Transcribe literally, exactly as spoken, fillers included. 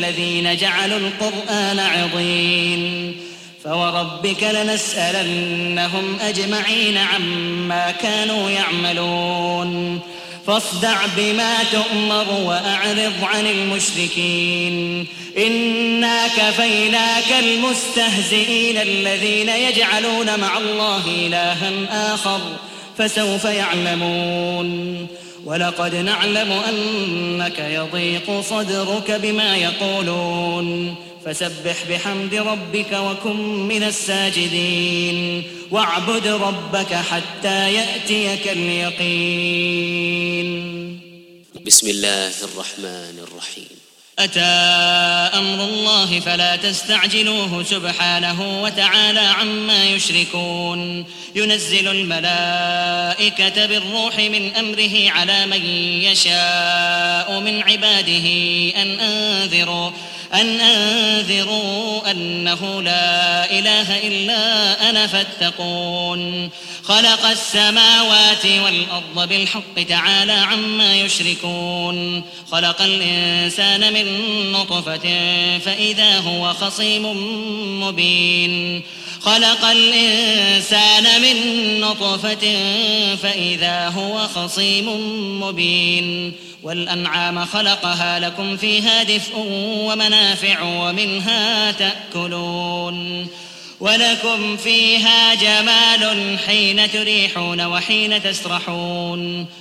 الذين جعلوا القرآن عضين فوربك لنسألنهم أجمعين عما كانوا يعملون فاصدع بما تؤمر وأعرض عن المشركين إنا كفيناك المستهزئين الذين يجعلون مع الله إلها آخر فسوف يعلمون ولقد نعلم أنك يضيق صدرك بما يقولون فسبح بحمد ربك وكن من الساجدين واعبد ربك حتى يأتيك اليقين. بسم الله الرحمن الرحيم. أتى أمر الله فلا تستعجلوه سبحانه وتعالى عما يشركون ينزل الملائكة بالروح من أمره على من يشاء من عباده أن أنذروا أن أنذروا أنه لا إله إلا أنا فاتقون خلق السماوات والأرض بالحق تعالى عما يشركون خلق الإنسان من نطفة فإذا هو خصيم مبين خلق الإنسان من نطفة فإذا هو خصيم مبين والأنعام خلقها لكم فيها دفء ومنافع ومنها تأكلون ولكم فيها جمال حين تريحون وحين تسرحون